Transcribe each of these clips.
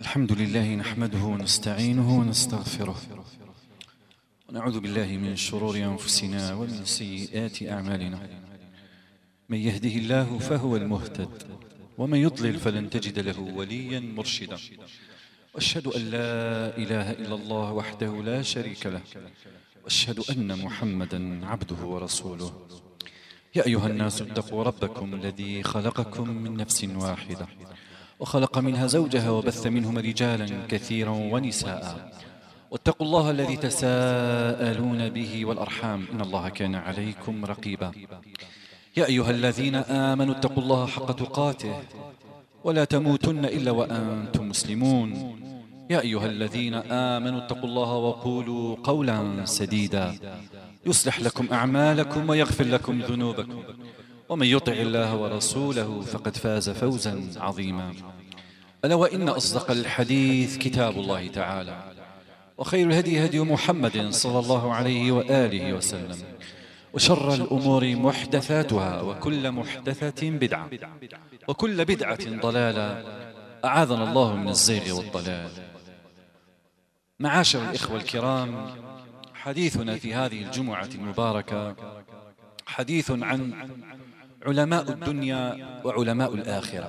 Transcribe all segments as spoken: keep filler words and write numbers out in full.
الحمد لله نحمده ونستعينه ونستغفره ونعوذ بالله من شرور أنفسنا ومن سيئات أعمالنا. من يهده الله فهو المهتد ومن يضلل فلن تجد له وليا مرشدا. وأشهد أن لا إله إلا الله وحده لا شريك له، وأشهد أن محمدا عبده ورسوله. يا أيها الناس اتقوا ربكم الذي خلقكم من نفس واحدة وخلق منها زوجها وبث منهما رجالا كثيرا ونساء، واتقوا الله الذي تساءلون به والأرحام إن الله كان عليكم رقيبا. يا أيها الذين آمنوا اتقوا الله حق تقاته ولا تموتن إلا وأنتم مسلمون. يا أيها الذين آمنوا اتقوا الله وقولوا قولا سديدا يصلح لكم أعمالكم ويغفر لكم ذنوبكم، ومن يطع الله ورسوله فقد فاز فوزا عظيما. ألا وإن أصدق الحديث كتاب الله تعالى، وخير الهدي هدي محمد صلى الله عليه وآله وسلم، وشر الأمور محدثاتها وكل محدثة بدعة وكل بدعة ضلالة، أعاذنا الله من الزيغ والضلال. معاشر الإخوة الكرام، حديثنا في هذه الجمعة المباركة حديث عن علماء الدنيا وعلماء الآخرة.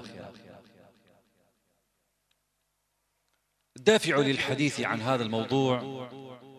الدافع للحديث عن هذا الموضوع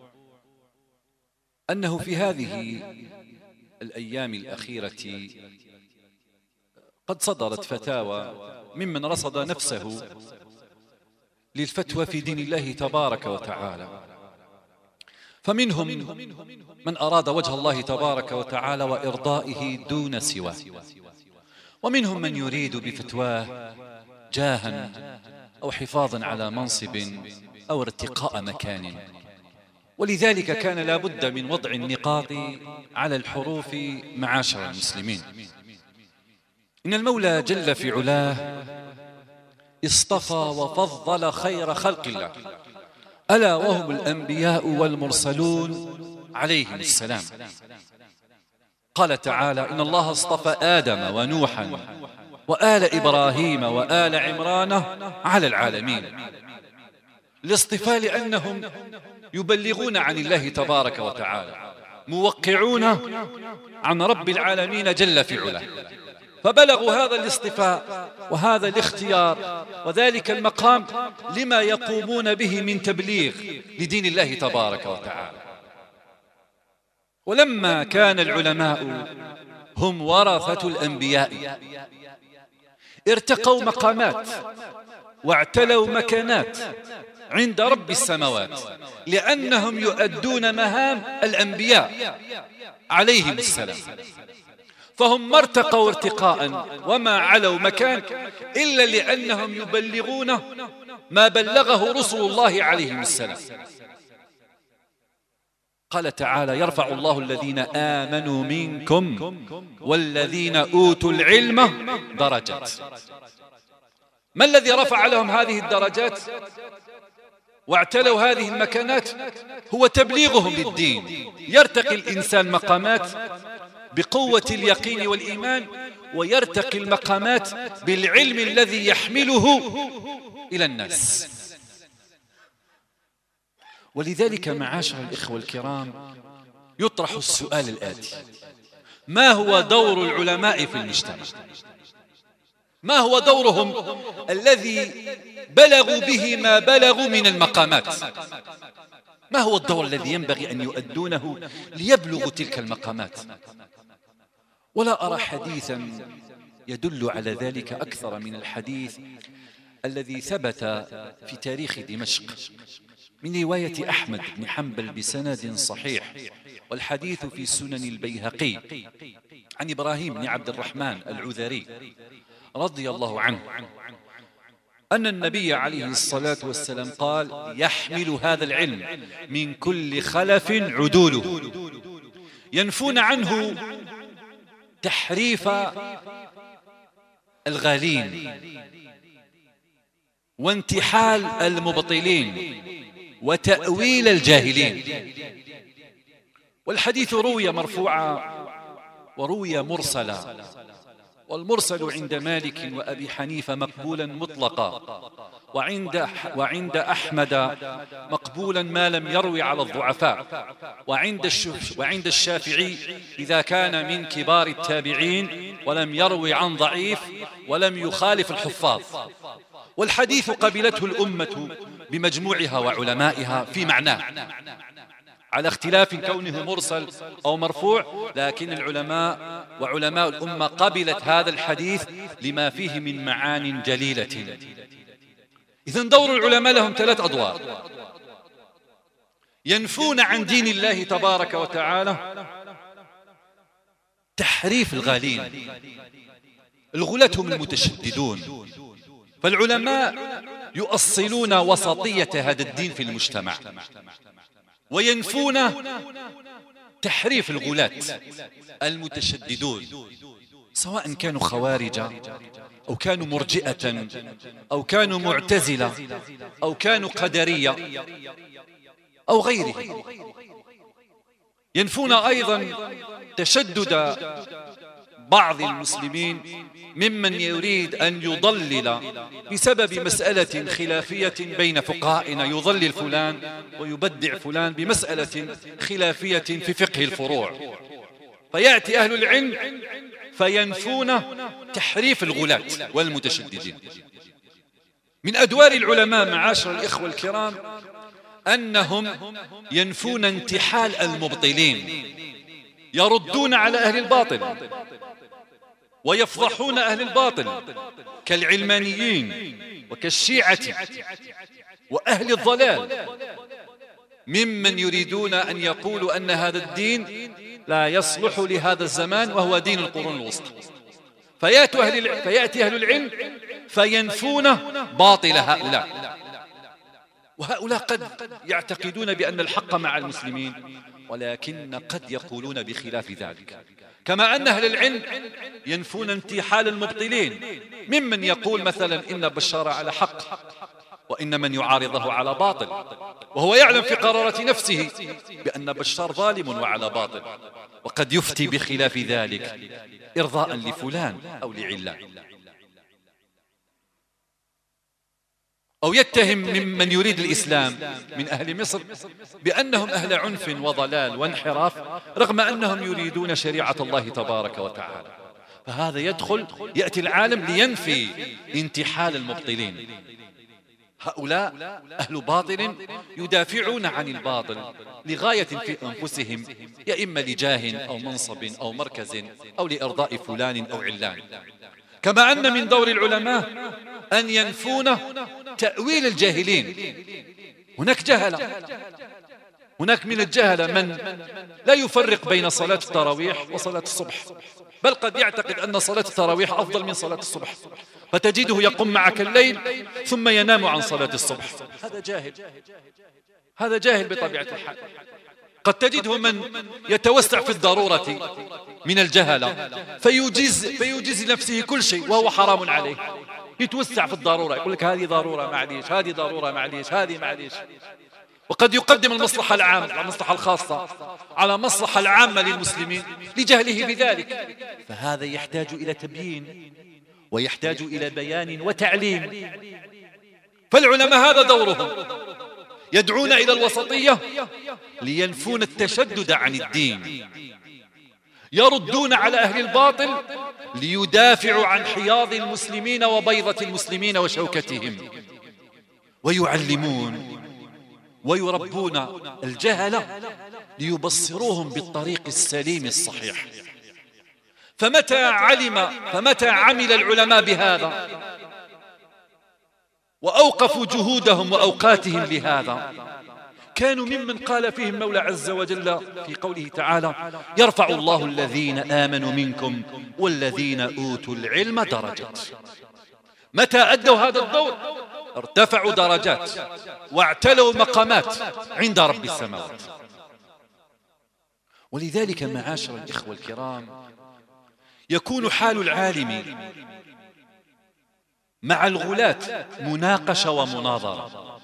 أنه في هذه الأيام الأخيرة قد صدرت فتاوى ممن رصد نفسه للفتوى في دين الله تبارك وتعالى، فمنهم من أراد وجه الله تبارك وتعالى وإرضائه دون سواه، ومنهم من يريد بفتواه جاها أو حفاظا على منصب أو ارتقاء مكان. ولذلك كان لا بد من وضع النقاط على الحروف. معاشر المسلمين، إن المولى جل في علاه اصطفى وفضل خير خلق الله، ألا وهم الأنبياء والمرسلون عليهم السلام. قال تعالى: إن الله اصطفى آدم ونوحا وآل إبراهيم وآل عمران على العالمين. الاصطفاء لأنهم يبلغون عن الله تبارك وتعالى، موقعون عن رب العالمين جل في علاه، فبلغوا هذا الاصطفاء وهذا الاختيار وذلك المقام لما يقومون به من تبليغ لدين الله تبارك وتعالى. ولما كان العلماء هم ورثة الأنبياء ارتقوا مقامات واعتلوا مكانات عند رب السماوات، لأنهم يؤدون مهام الأنبياء عليهم السلام، فهم ما ارتقوا ارتقاء وما علوا مكان إلا لأنهم يبلغون ما بلغه رسل الله عليهم السلام. قال تعالى: يرفع الله الذين آمنوا منكم والذين أوتوا العلم درجات. ما الذي رفع لهم هذه الدرجات واعتلوا هذه المكانات؟ هو تبليغهم للدين. يرتقي الإنسان مقامات بقوة اليقين والإيمان، ويرتقي المقامات بالعلم الذي يحمله إلى الناس. ولذلك معاشر الإخوة الكرام يطرح السؤال الآتي: ما هو دور العلماء في المجتمع؟ ما هو دورهم الذي بلغوا به ما بلغوا من المقامات؟ ما هو الدور الذي ينبغي أن يؤدونه ليبلغوا تلك المقامات؟ ولا أرى حديثا يدل على ذلك أكثر من الحديث الذي ثبت في تاريخ دمشق من رواية أحمد بن حنبل بسند صحيح، والحديث في سنن البيهقي، عن إبراهيم بن عبد الرحمن العذري رضي الله عنه أن النبي عليه الصلاة والسلام قال: يحمل هذا العلم من كل خلف عدوله ينفون عنه تحريف الغالين وانتحال المبطلين وتأويل الجاهلين. والحديث روي مرفوعا وروي مرسلا، والمرسل عند مالك وأبي حنيفة مقبولا مطلقا، وعند, وعند أحمد مقبولا ما لم يروي على الضعفاء، وعند, وعند الشافعي إذا كان من كبار التابعين ولم يروي عن ضعيف ولم يخالف الحفاظ. والحديث قبلته الأمة بمجموعها وعلمائها في معناه، على اختلاف كونه مرسل أو مرفوع، لكن العلماء وعلماء الأمة قبلت هذا الحديث لما فيه من معان جليلة. إذن دور العلماء لهم ثلاث أدوار: ينفون عن دين الله تبارك وتعالى تحريف الغالين، الغلاة هم المتشددون، فالعلماء يؤصلون وسطية هذا الدين في المجتمع، وينفون تحريف الغلاة المتشددون، سواء كانوا خوارجا أو كانوا مرجئة أو كانوا معتزلة أو كانوا قدرية أو غيره. ينفون أيضا تشدد بعض المسلمين ممن يريد أن يضلل بسبب مسألة خلافية بين فقهائنا، يضلل فلان ويبدع فلان بمسألة خلافية في فقه الفروع، فيأتي أهل العلم فينفون تحريف الغلاة والمتشددين. من أدوار العلماء معاشر الإخوة الكرام أنهم ينفون انتحال المبطلين، يردون على أهل الباطل ويفضحون أهل الباطل كالعلمانيين وكالشيعة وأهل الضلال، ممن يريدون أن يقولوا أن هذا الدين لا يصلح لهذا الزمان وهو دين القرون الوسطى، فيأتي أهل, فيأتي أهل العلم فينفون باطل هؤلاء. وهؤلاء قد يعتقدون بأن الحق مع المسلمين، ولكن قد يقولون بخلاف ذلك. كما أن أهل العلم ينفون انتحال المبطلين، ممن يقول مثلا إن بشار على حق وإن من يعارضه على باطل، وهو يعلم في قرارة نفسه بأن بشار ظالم وعلى باطل، وقد يفتي بخلاف ذلك إرضاء لفلان أو لعلان. أو يتهم ممن يريد الإسلام من أهل مصر بأنهم أهل عنف وضلال وانحراف، رغم أنهم يريدون شريعة الله تبارك وتعالى. فهذا يدخل، يأتي العالم لينفي انتحال المبطلين. هؤلاء أهل باطل يدافعون عن الباطل لغاية في أنفسهم، يا إما لجاه أو منصب أو مركز أو لإرضاء فلان أو علان. كما أن من دور العلماء أن ينفون تأويل الجاهلين. هناك جهلة، هناك من الجهلة من لا يفرق بين صلاة التراويح وصلاة الصبح، بل قد يعتقد أن صلاة التراويح أفضل من صلاة الصبح، فتجده يقوم معك الليل ثم ينام عن صلاة الصبح. هذا جاهل، هذا جاهل بطبيعة الحال. قد تجده من يتوسع في الضرورة من الجهلة فيجيز, فيجيز لنفسه كل شيء وهو حرام عليه، يتوسع في الضرورة، يقول لك هذه ضرورة معليش، هذه ضرورة معليش، هذه معليش. وقد يقدم المصلحة العامة على المصلحة الخاصة على المصلحة العامة للمسلمين لجهله بذلك. فهذا يحتاج إلى تبيين ويحتاج إلى بيان وتعليم. فالعلماء هذا دورهم، يدعون إلى الوسطية لينفون التشدد عن الدين، يردون على أهل الباطل ليدافعوا عن حياض المسلمين وبيضة المسلمين وشوكتهم، ويعلمون ويربون الجهلة ليبصروهم بالطريق السليم الصحيح. فمتى علم فمتى عمل العلماء بهذا وأوقفوا جهودهم وأوقاتهم لهذا، كانوا ممن قال فيهم مولى عز وجل في قوله تعالى: يرفع الله الذين آمنوا منكم والذين أوتوا العلم درجات. متى أدوا هذا الدور ارتفعوا درجات واعتلوا مقامات عند رب السماوات. ولذلك معاشر الإخوة الكرام يكون حال العالم مع الغلاة مناقشة ومناظرة،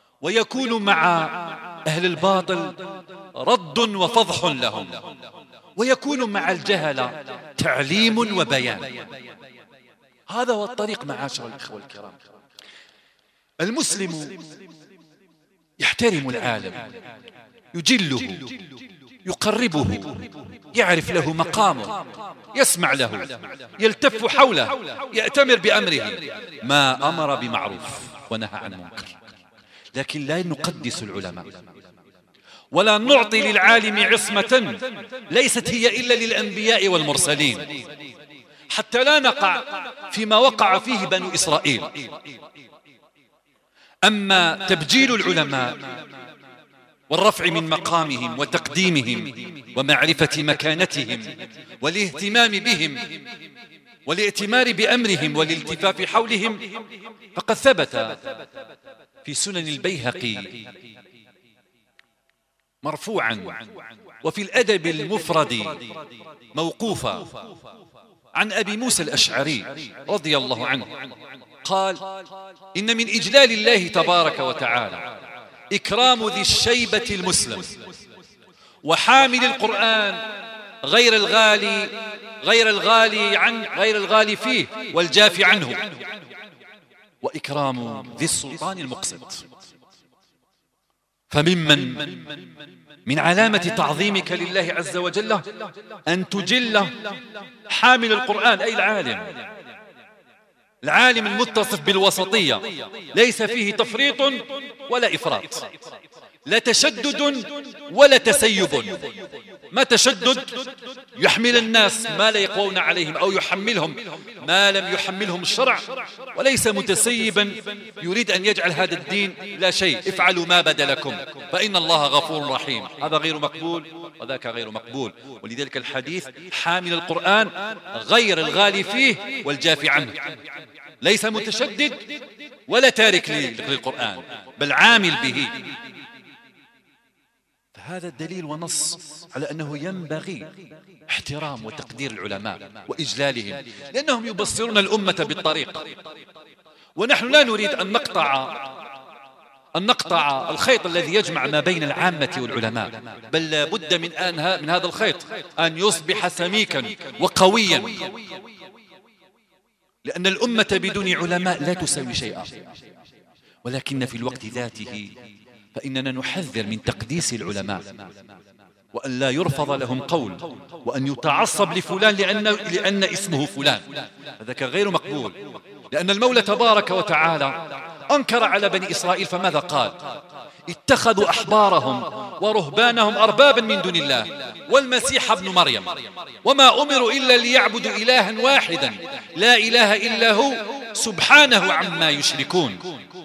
ويكون مع أهل الباطل رد وفضح لهم، ويكون مع الجهلة تعليم وبيان. هذا هو الطريق معاشر الإخوة الكرام. المسلم يحترم العالم، يجله، يقربه، يعرف له مقامه، يسمع له، يلتف حوله، يأتمر بأمره، ما أمر بمعروف ونهى عن منكر. لكن لا نقدس العلماء ولا نعطي للعالم عصمة ليست هي إلا للأنبياء والمرسلين، حتى لا نقع فيما وقع فيه بنو إسرائيل. أما تبجيل العلماء والرفع من مقامهم وتقديمهم ومعرفة مكانتهم والاهتمام بهم والائتمار بأمرهم والالتفاف حولهم، فقد ثبت في سنن البيهقي مرفوعا وفي الأدب المفرد موقوفا عن أبي موسى الأشعري رضي الله عنه قال: إن من إجلال الله تبارك وتعالى إكرام ذي الشيبة المسلم وحامل القرآن غير الغالي غير الغالي عن غير الغالي فيه والجافي عنه، وإكرام ذي السلطان المقسط. فممن من علامة تعظيمك لله عز وجل أن تجل حامل القرآن، أي العالم العالم المتصف بالوسطية، ليس فيه تفريط ولا إفراط، لا تشدد ولا تسيب. ما تشدد يحمل الناس ما لا يقوون عليهم أو يحملهم ما لم يحملهم الشرع، وليس متسيبا يريد أن يجعل هذا الدين لا شيء، افعلوا ما بدا لكم فإن الله غفور رحيم. هذا غير مقبول وذاك غير مقبول. ولذلك الحديث حامل القرآن غير الغالي فيه والجافي عنه، ليس متشدد ولا تارك للقرآن بل عامل به. فهذا الدليل ونص على أنه ينبغي احترام وتقدير العلماء وإجلالهم، لأنهم يبصرون الأمة بالطريق، ونحن لا نريد أن نقطع أن نقطع الخيط الذي يجمع ما بين العامة والعلماء، بل لا بد من أن من هذا الخيط أن يصبح سميكا وقويا، لأن الأمة بدون علماء لا تسوي شيئا. ولكن في الوقت ذاته فإننا نحذر من تقديس العلماء، وأن لا يرفض لهم قول، وأن يتعصب لفلان لأن, لأن اسمه فلان، هذا غير مقبول. لأن المولى تبارك وتعالى أنكر على بني إسرائيل، فماذا قال؟ اتخذوا أحبارهم ورهبانهم أربابا من دون الله والمسيح ابن مريم وما أمروا إلا ليعبدوا إلها واحدا لا إله إلا هو سبحانه عما يشركون.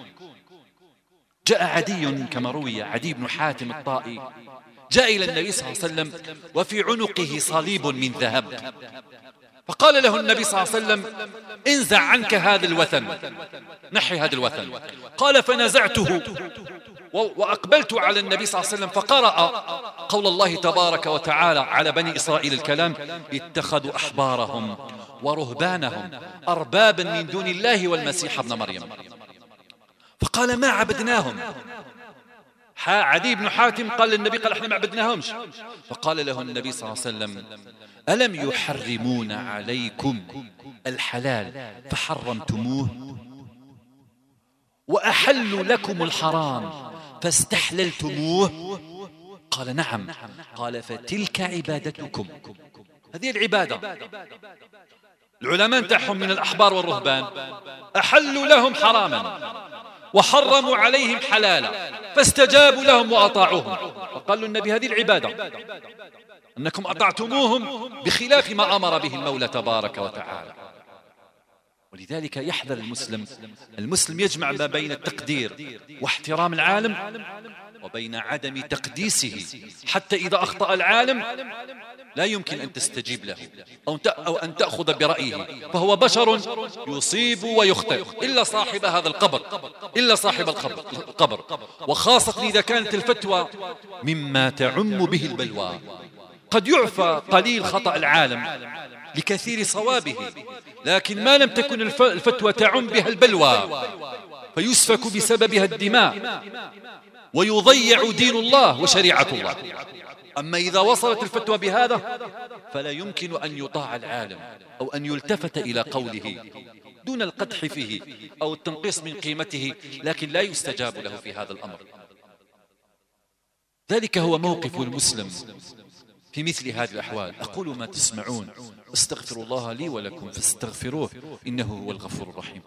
جاء عدي كما روي، عدي بن حاتم الطائي جاء إلى النبي صلى الله عليه وسلم وفي عنقه صليب من ذهب، فقال له النبي صلى الله عليه وسلم: انزع عنك هذا الوثن، نحي هذا الوثن. قال: فنزعته وأقبلت على النبي صلى الله عليه وسلم فقرأ قول الله تبارك وتعالى على بني إسرائيل الكلام: اتخذوا أحبارهم ورهبانهم أربابا من دون الله والمسيح ابن مريم. فقال: ما عبدناهم. عدي بن حاتم قال للنبي، قال: احنا ما عبدناهمش. فقال له النبي صلى الله عليه وسلم: ألم يحرمون عليكم الحلال فحرمتموه وأحلوا لكم الحرام فاستحللتموه؟ قال: نعم. قال: فتلك عبادتكم، هذه العبادة. العلماء نتاعهم من الأحبار والرهبان أحلوا لهم حراما وحرموا عليهم حلالا فاستجابوا لهم وأطاعوهم، فقال النبي: هذه العبادة، أنكم أطعتموهم بخلاف ما أمر به المولى تبارك وتعالى. ولذلك يحذر المسلم المسلم يجمع ما بين التقدير واحترام العالم وبين عدم تقديسه، حتى إذا أخطأ العالم لا يمكن أن تستجيب له أو أن تأخذ برأيه، فهو بشر يصيب ويخطئ، إلا صاحب هذا القبر إلا صاحب القبر وخاصة إذا كانت الفتوى مما تعم به البلوى. قد يعفى قليل خطأ العالم لكثير صوابه، لكن ما لم تكن الفتوى تعم بها البلوى فيسفك بسببها الدماء ويضيع دين الله وشريعة الله. أما إذا وصلت الفتوى بهذا فلا يمكن أن يطاع العالم أو أن يلتفت إلى قوله دون القدح فيه أو التنقيص من قيمته، لكن لا يستجاب له في هذا الأمر. ذلك هو موقف المسلم في مثل هذه الأحوال. أقول ما تسمعون، استغفر الله لي ولكم فاستغفروه إنه هو الغفور الرحيم.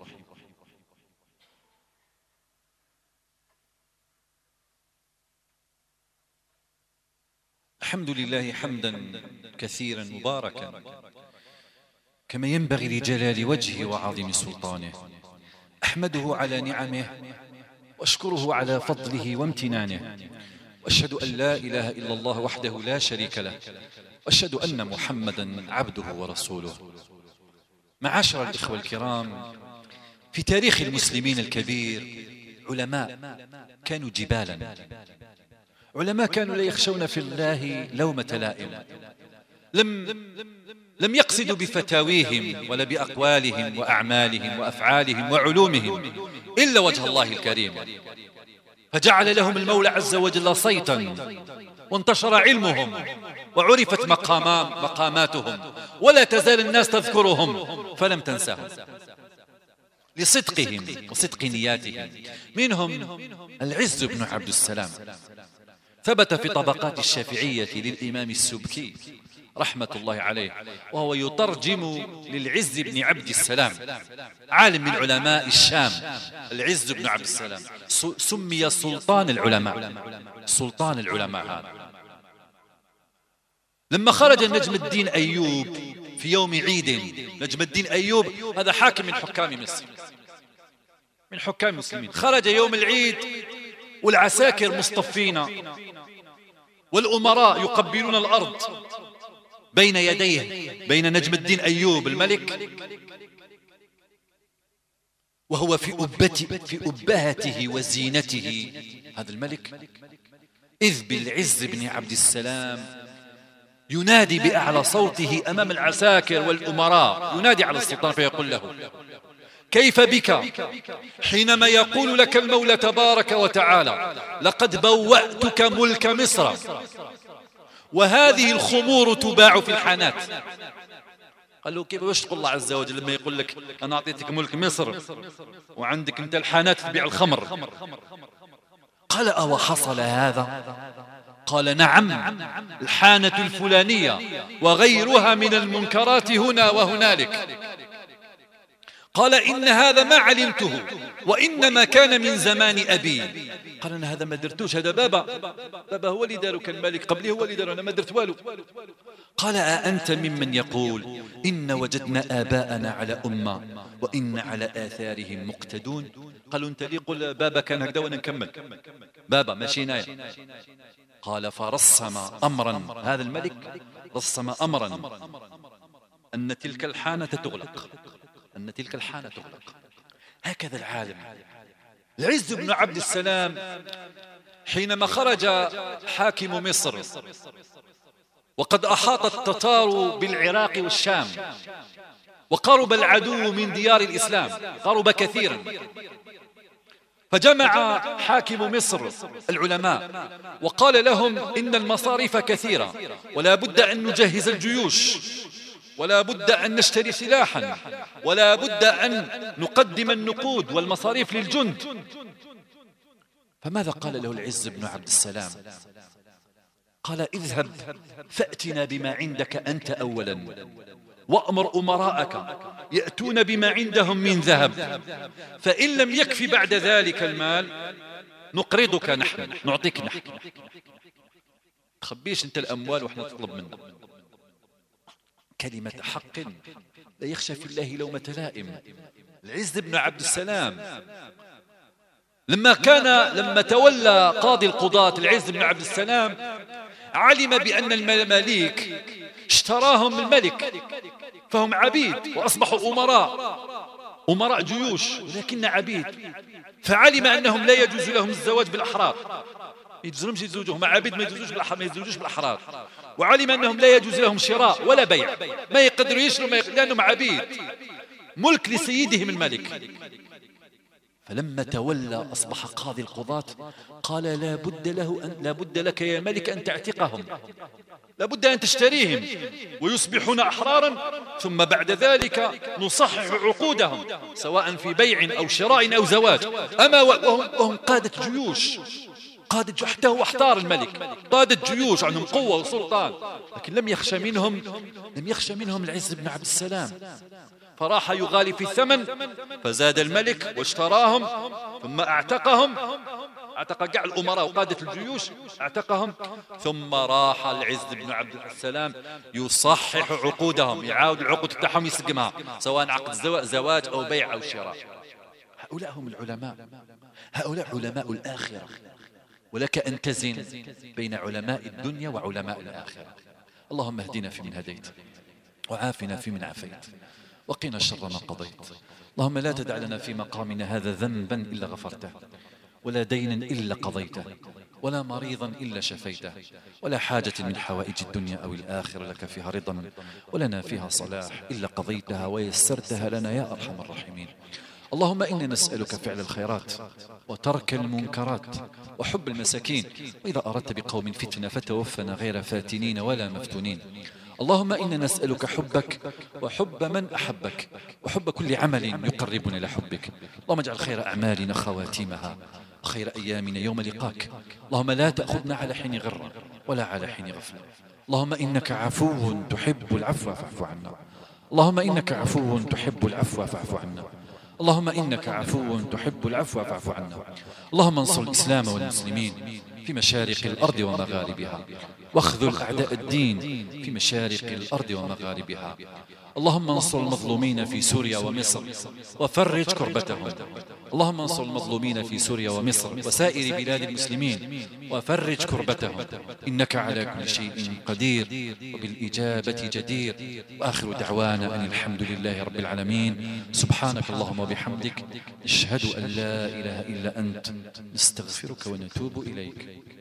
الحمد لله حمدا كثيرا مباركا كما ينبغي لجلال وجهه وعظيم سلطانه. أحمده على نعمه وأشكره على فضله وامتنانه، وأشهد أن لا إله إلا الله وحده لا شريك له، وأشهد أن محمدا عبده ورسوله. معاشر الإخوة الكرام، في تاريخ المسلمين الكبير علماء كانوا جبالا، علماء كانوا لا يخشون في الله لومة لائم، لم لم يقصدوا بفتاويهم ولا بأقوالهم وأعمالهم وأفعالهم وعلومهم إلا وجه الله الكريم، فجعل لهم المولى عز وجل صيتا، وانتشر علمهم وعرفت مقامات مقاماتهم، ولا تزال الناس تذكرهم فلم تنسهم لصدقهم وصدق نياتهم. منهم العز بن عبد السلام، ثبت في طبقات الشافعية للإمام السبكي رحمة الله عليه، وهو يترجم للعز بن عبد السلام، عالم من علماء الشام. العز بن عبد السلام سمي سلطان العلماء، سلطان العلماء هذا. لما خرج نجم الدين أيوب في يوم عيد، نجم الدين أيوب هذا حاكم من حكام مصر، من حكام المسلمين، خرج يوم العيد والعساكر مصطفين والأمراء يقبلون الأرض بين يديه، بين نجم الدين أيوب الملك وهو في أبته في أبهته وزينته هذا الملك، إذ بالعز بن عبد السلام ينادي بأعلى صوته أمام العساكر والأمراء، ينادي على السلطان فيقول له: كيف بك حينما يقول لك المولى تبارك وتعالى: لقد بوأتك ملك مصر وهذه الخمور تباع في الحانات. قال له: كيف يشتق الله عز وجل لما يقول لك أنا أعطيتك ملك مصر وعندك أنت الحانات تبيع الخمر؟ قال: أو حصل هذا؟ قال: نعم، الحانة الفلانية وغيرها من المنكرات هنا وهنالك. قال: إن هذا ما علمته وإنما كان من زمان أبي. قال: أنا هذا ما درتوش، هذا بابا بابا هو اللي دارك الملك قبلي، هو اللي دارو، أنا ما درت والو. قال: أأنت ممن يقول إن وجدنا آباءنا على أمة وإن على آثارهم مقتدون؟ قالوا: أنت لي قل بابا كان هكذا وأنا نكمل بابا ماشينا. قال: فرسم أمرا، هذا الملك رسم أمرا أن تلك الحانة تغلق، أن تلك الحانة تغلق. هكذا العالم العز بن عبد السلام حينما خرج حاكم مصر وقد أحاط التتار بالعراق والشام وقرب العدو من ديار الإسلام، قرب كثيرا، فجمع حاكم مصر العلماء وقال لهم: إن المصاريف كثيرة ولا بد أن نجهز الجيوش، ولا بد أن نشتري سلاحا، ولا بد أن نقدم النقود والمصاريف للجند. فماذا قال له العز بن عبد السلام؟ قال: اذهب فأتنا بما عندك أنت أولا، وأمر أمراءك يأتون بما عندهم من ذهب، فإن لم يكفي بعد ذلك المال نقرضك نحن، نعطيك نحن. تخبيش أنت الأموال وإحنا نطلب منك. كلمة حق لا يخشى في الله لومة لائم. العز بن عبد السلام لما كان لما تولى قاضي القضاة العز بن عبد السلام علم بأن المماليك اشتراهم الملك، فهم عبيد وأصبحوا أمراء، أمراء جيوش ولكن عبيد، فعلم أنهم لا يجوز لهم الزواج بالأحرار، يجوزهمش يتزوجوا، هم عبيد ما يتزوجوش بالأحرار، ما يتزوجوش بالأحرار. وعلم أنهم لا يجوز لهم شراء ولا بيع، ما يقدروا يشروا ما يقدروا لأنهم عبيد، ملك لسيدهم الملك. فلما تولى أصبح قاضي القضاة قال لا بد له أن لا بد لك يا ملك أن تعتقهم، لا بد أن تشتريهم ويصبحون أحرارا، ثم بعد ذلك نصحح عقودهم سواء في بيع أو شراء أو زواج. أما وهم, وهم قادة جيوش، قادة حتى هو احتار الملك، قادة جيوش عندهم قوة وسلطان، لكن لم يخشى منهم لم يخشى منهم العز بن عبد السلام، فراح يغالي في الثمن فزاد الملك واشتراهم ثم اعتقهم، اعتق كاع الأمراء وقادة الجيوش اعتقهم، ثم راح العز بن عبد السلام يصحح عقودهم، يعاود العقود تاعهم يسقمها سواء عقد زواج أو بيع أو شراء. هؤلاء هم العلماء، هؤلاء علماء الآخرة. ولك أن تزن بين علماء الدنيا وعلماء الآخرة. اللهم اهدنا فيمن هديت، وعافنا فيمن عافيت، وقنا شر ما قضيت. اللهم لا تدع لنا في مقامنا هذا ذنبا إلا غفرته، ولا دينا إلا قضيته، ولا مريضا إلا شفيته، ولا حاجة من حوائج الدنيا أو الآخرة لك فيها رضا ولنا فيها صلاح إلا قضيتها ويسرتها لنا يا أرحم الراحمين. اللهم إنا نسألك فعل الخيرات وترك المنكرات وحب المساكين، وإذا أردت بقوم فتنة فتوفنا غير فاتنين ولا مفتونين. اللهم إنا نسألك حبك وحب من أحبك وحب كل عمل يقربنا إلى حبك. اللهم اجعل خير أعمالنا خواتيمها وخير أيامنا يوم لقاك. اللهم لا تأخذنا على حين غرة ولا على حين غفلة. اللهم إنك عفو تحب العفو فاعف عنا. اللهم إنك عفو تحب العفو فاعف عنا. اللهم إنك عفو تحب العفو فاعف عنا. اللهم انصر الإسلام والمسلمين في مشارق الأرض ومغاربها، واخذل أعداء الدين في مشارق الأرض ومغاربها. اللهم انصر المظلومين في سوريا ومصر وفرج كربتهم. اللهم انصر المظلومين في سوريا ومصر وسائر بلاد المسلمين وفرج كربتهم، إنك على كل شيء قدير وبالإجابة جدير. وآخر دعوانا أن الحمد لله رب العالمين. سبحانك اللهم وبحمدك، نشهد أن لا إله إلا أنت، نستغفرك ونتوب إليك.